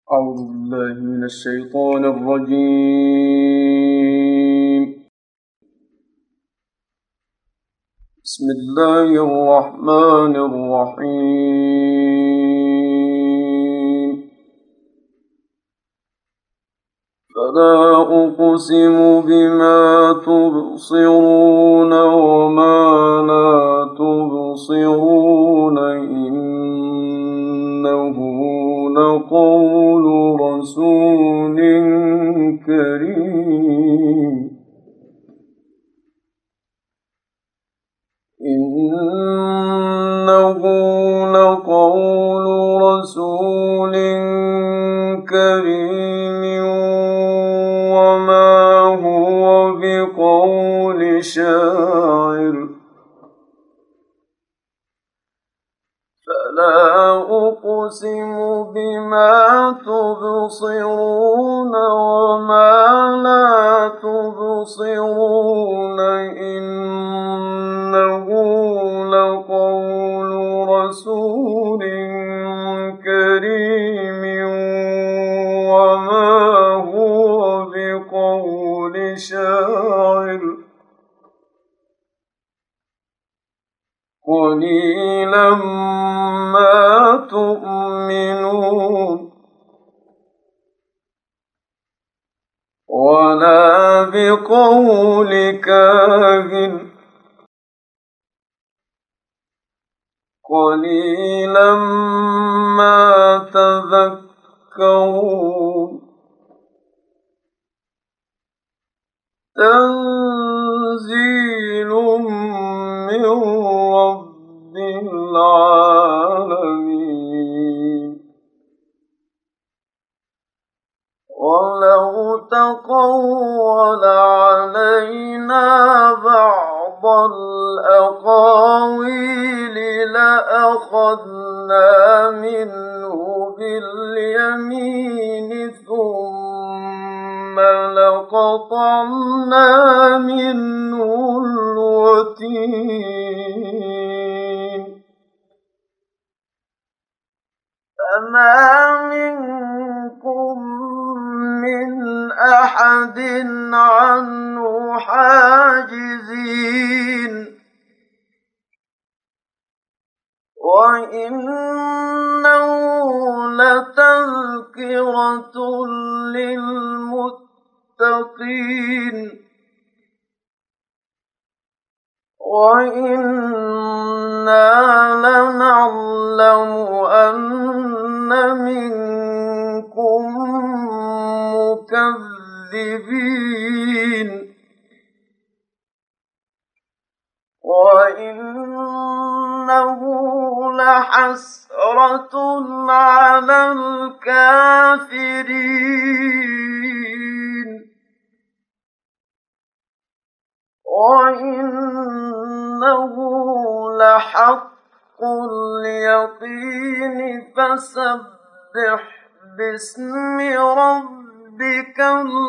أعوذ بالله من الشيطان الرجيم. بسم الله الرحمن الرحيم. فلا أقسم بما تبصرون وما لا تبصرون إنه لقول رسول كريم إنه لقول رسول كريم وما هو بقول شاعر فلا أقسم بما تبصرون وما لا تبصرون إنه لقول رسول كريم وما هو بقول شاعر قليلا ما تؤمنون ولا بقول كاهن قليلا ما تذكرون تنزيل من رب العالمين ولو تقول علينا بعض الأقاويل لأخذنا منه باليمين ثم لقطعنا منه الوتين فما منكم من أحد عنه حاجزين وإنه لتذكرة للمتقين وإنا لنعلم أن منكم مكذبين وإنه لحسرة على الكافرين وإنه لحق اليقين فسبح باسم ربك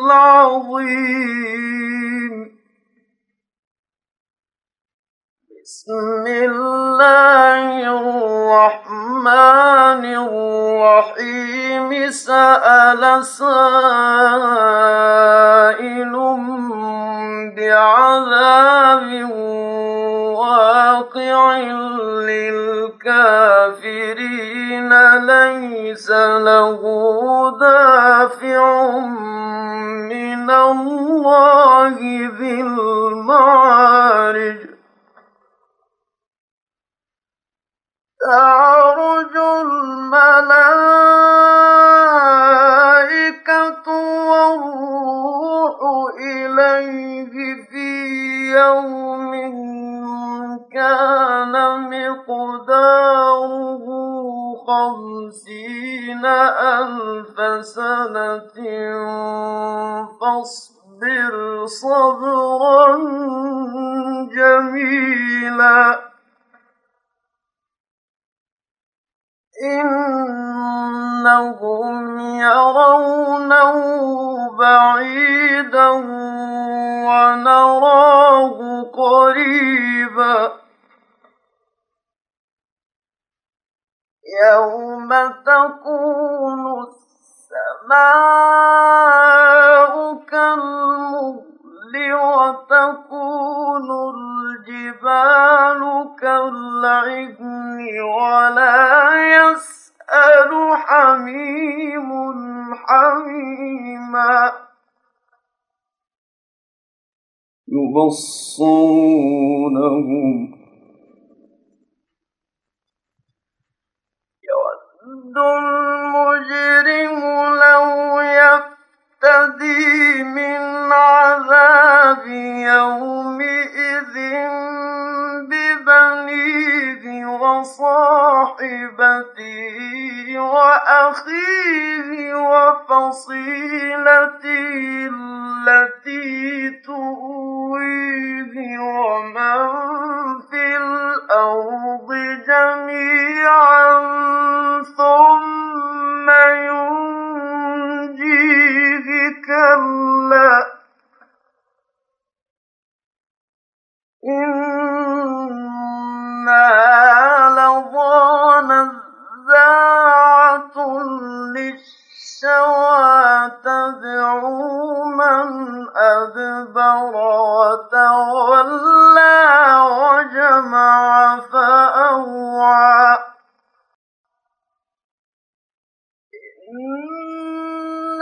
العظيم بسم الله الرحمن الرحيم سأل سائل بعذاب واقع للكافرين ليس له دافع من الله ذي المعارج تعرج الملائكة والروح إليه في يوم كان مقداره 50,000 سنة فاصبر صبرا جميلا إنهم يرونه بعيدا ونراه قريبا يوم تكون السماء كالمهل وتكون الجبال كالعهن ولا يسأل حميم حميما يبصرونهم يود المجرم لو يفتدي من عذاب يومئذ ببنيه وصاحبته وأخيه وفصيلته التي تؤويه ومن في الأرض جميعا ثم ينجيه كلا إنها لظى نزاعة للشوى تدعو من أدبر وتولى وجمع فأوعى إن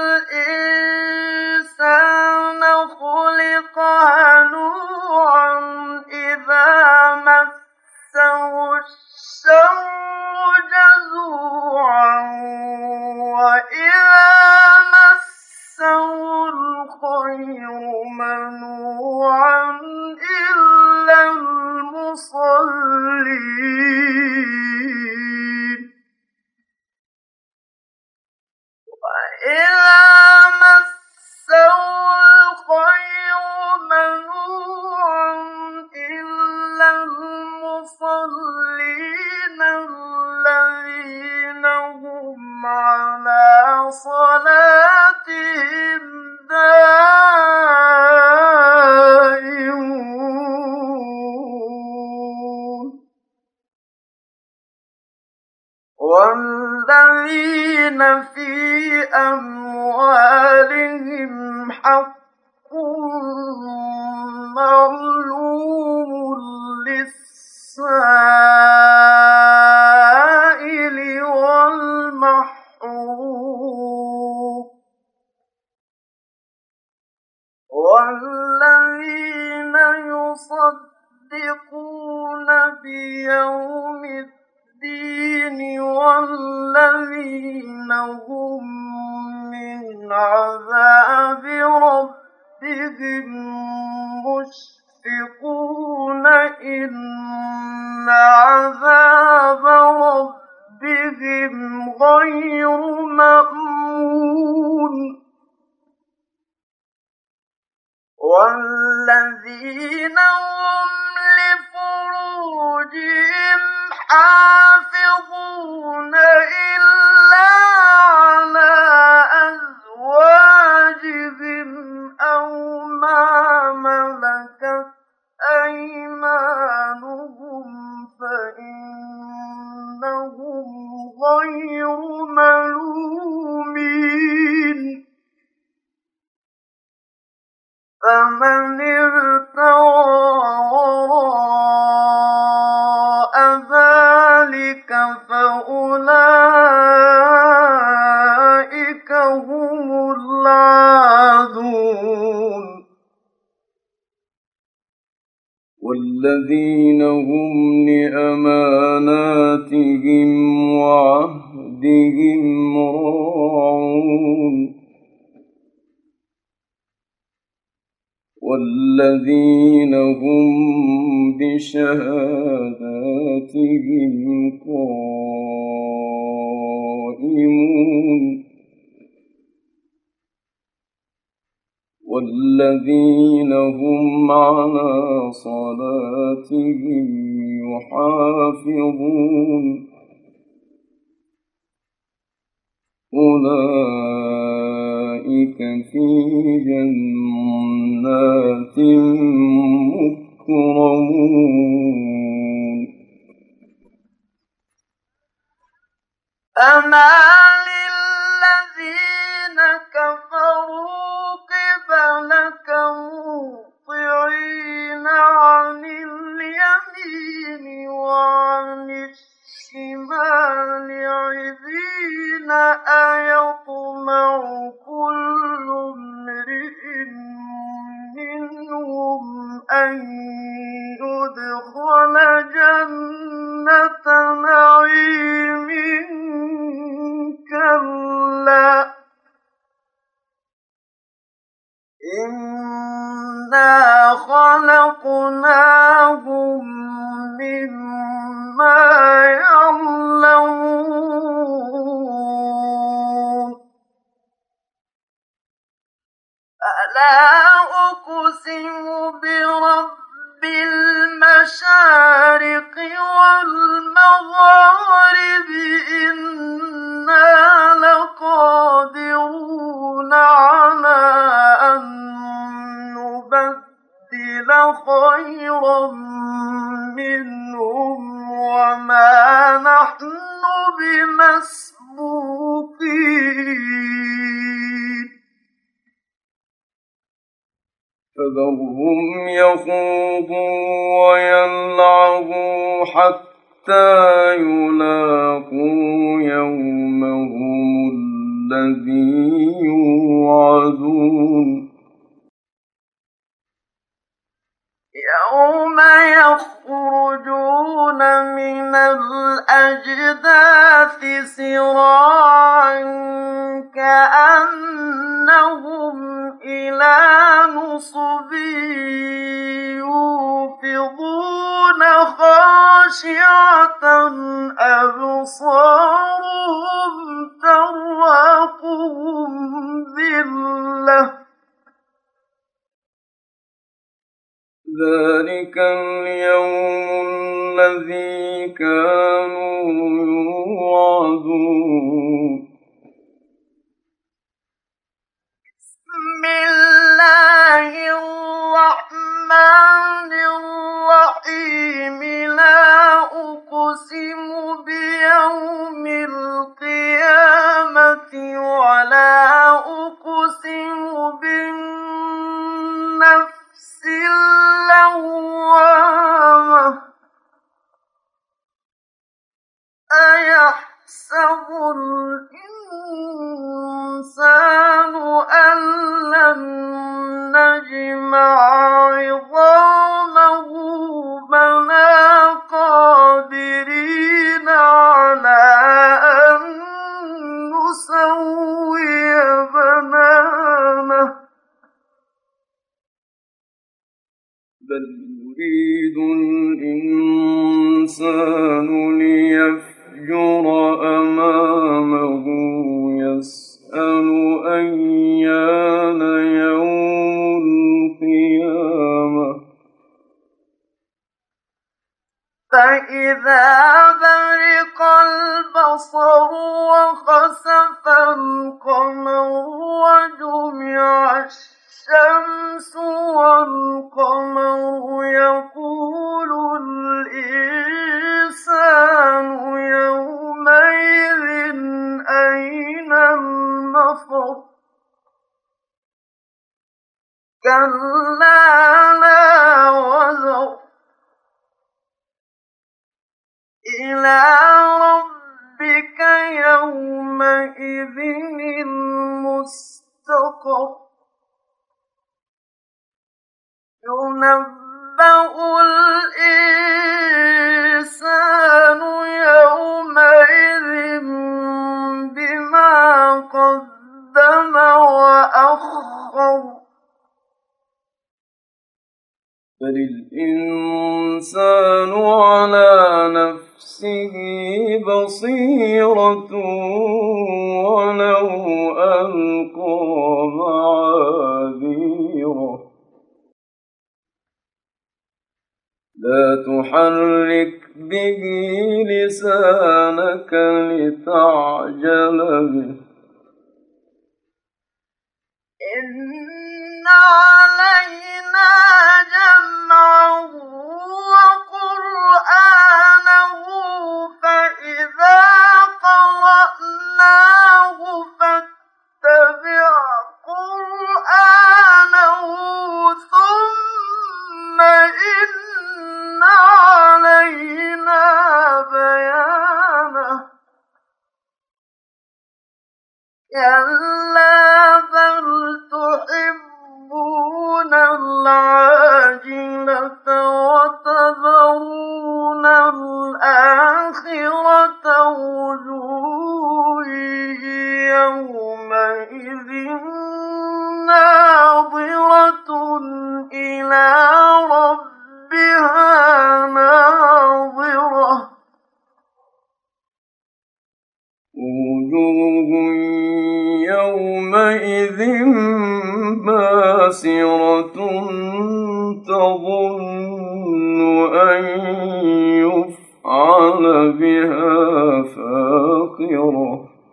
الإنسان خلق هلوعا إذا مسه الشر جزوعا وإذا مسه الخير منوعا إلا المصلين وإذا مسه الخير منوعا إلا المصلين الذين هم على صلاتهم دائمون والذين في أموالهم حق معلوم للسائل والمحروم والذين يصدقون بيوم الدين والذين هم من عذاب ربهم مشفقون إن عذاب ربهم غير مأمون والذين هم لفروجهم حافظون إلا على أزواجهم أو ما ملكت أيمانهم فإنهم غير ملومين فمن ابتغى وراء ذلك فأولئك هم العادون والذين هم لأماناتهم وعهدهم راعون والذين هم بشهاداتهم قائمون والذين هم على صلاتهم يحافظون أولئك في جنات مكرمون فما للذين يطمع كل امرئ منهم أن يدخل جنة نعيم كلا إنا خلقناهم مما يعلمون فلا أقسم برب المشارق والمغارب إنا لقادرون على أن نبدل خيرا منهم وما نحن بمسبوقين فذرهم يخوضوا ويلعبوا حتى يلاقوا يومهم الذي يوعدون يوم يخرجون من الأجداث سراعا كأنهم إلى نصب يوفضون خاشعة أبصارهم ترهقهم ذلة ذلك اليوم الذي كانوا يوعدون بسم الله الرحمن الرحيم لا أقسم بيوم القيامة ولا أقسم بالنفس اللوامة أيحسب الإنسان أن لن نجمع عظامه بلى قادرين على أن نسوي بنانه بل يريد الإنسان ليفجر أمامه يسأل أيان يوم القيامة فإذا برق البصر وخسف القمر وجمع الشمس والقمر يقول الإنسان يومئذ أين المفر كلا لا وزر إلى ربك يومئذ المستقر ينبأ الإنسان يومئذ بما قدم وأخر بل الإنسان على نفسه بصيرة ولو ألقى معاذيره لا تحرك به لسانك لتعجل به إن علينا جمعه وقرآنه فإذا قرأناه فاتبع قرآنه ثم إن علينا بيانه كَلَّا بَلْ تُحِبُّونَ الْعَاجِلَةَ وَتَذَرُونَ الْآخِرَةَ وُجُوهٌ يَوْمَئِذٍ نَّاظِرَةٌ إِلَىٰ رَبِّهَا نَاظِرَةٌ وجوه يومئذ باسرة تظن أن يفعل بها فاقرة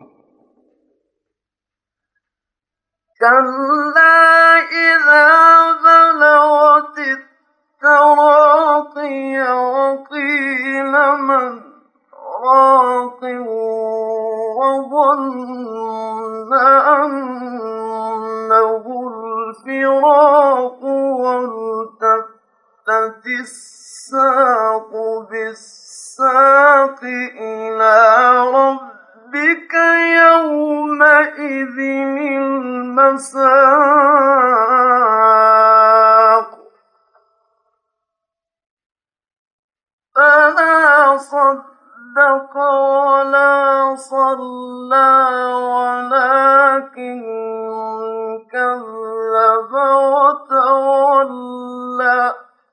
كَلَّا إِذَا بَلَغَتِ التَّرَاقِيَ وَقِيلَ مَنْ رَاقٍ وَظَنَّ أَنَّهُ الْفِرَاقُ وَالْتَفَّتِ السَّاقُ بِالسَّاقِ إِلَىٰ رَبِّكَ يَوْمَئِذٍ الْمَسَاقُ فَلَا صَدَّقَ وَلَا صَلَّىٰ وَلَٰكِن كَذَّبَ وَتَوَلَّىٰ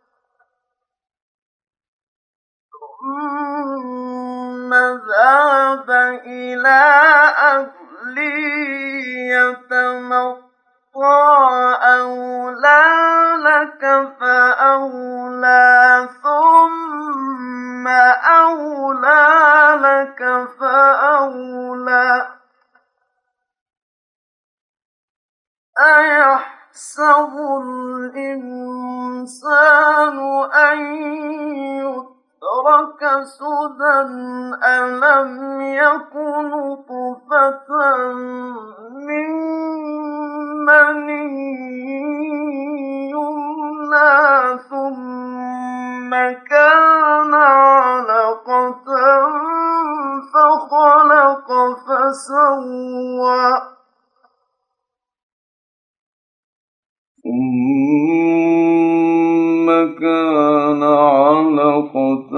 ثُمَّ ذَهَبَ إِلَىٰ أَهْلِهِ يَتَمَطَّىٰ أَوْلَىٰ لَكَ فَأَوْلَىٰ ثُمَّ أَوْلَىٰ لَكَ فَأَوْلَىٰ أَيَحْسَبُ الْإِنسَانُ أَن يُتْرَكَ سُدًى أَلَمْ يَكُ نُطْفَةً مِّن مَّنِيٍّ يُمْنَىٰ ثُمَّ كَانَ عَلَقَةً فَخَلَقَ فَسَوَّىٰ ثم كان علقة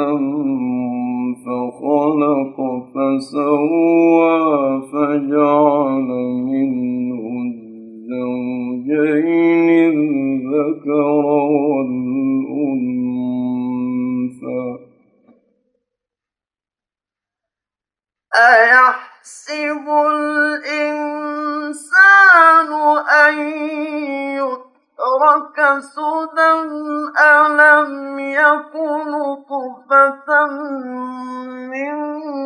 فخلق فسوى فجعل منه الزوجين الذكر والأنثى أَيَحْسَبُ الْإِنسَانُ أَن يُتْرَكَ سُدًى أَلَمْ يَكُ نُطْفَةً مِّن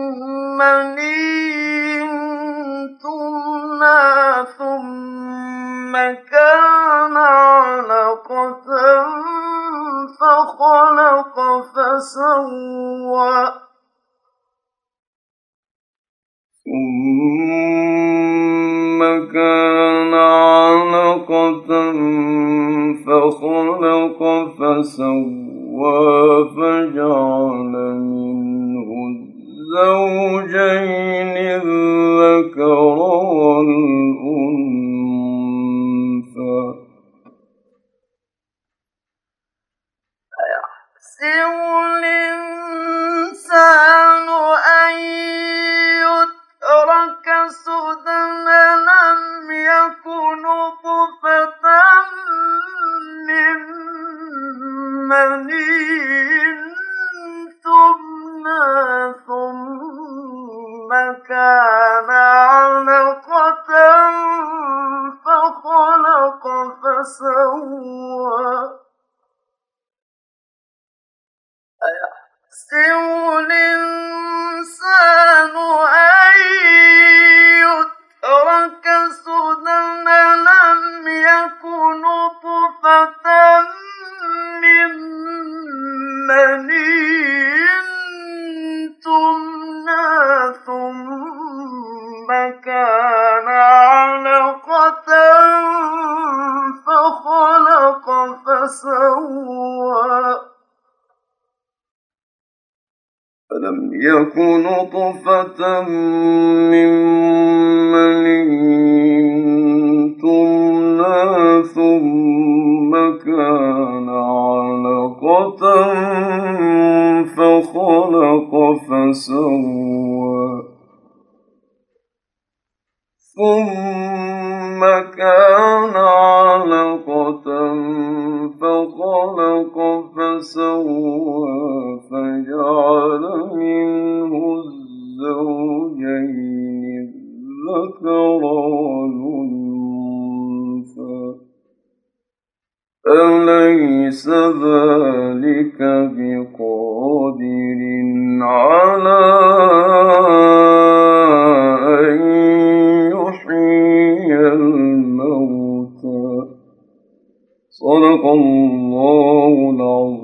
مَّنِيٍّ يُمْنَىٰ ثُمَّ كَانَ عَلَقَةً فَخَلَقَ فَسَوَّىٰ ثم كان علقة فخلق فسوى فجعل منه الزوجين الذكر والأنثى أَيَحْسَبُ الْإِنسَانُ أَن يُتْرَكَ سُدًى أَلَمْ يَكُ نُطْفَةً مِّن مَّنِيٍّ يُمْنَىٰ ثُمَّ كَانَ عَلَقَةً فَخَلَقَ فَسَوَّىٰ أَيَحْسَبُ الْإِنسَانُ أَن يُتْرَكَ سُدًى أَلَمْ يَكُ نُطْفَةً مِّن مَّنِيٍّ يُمْنَىٰ ثُمَّ كَانَ عَلَقَةً فَخَلَقَ فَسَوَّىٰ فلم يك نطفة من مني ثم كان علقة فخلق فسوى فجعل منه الزوجين الذكر والأنثى أليس ذلك بقادر على أن يحيي الموتى صدق الله العظيم.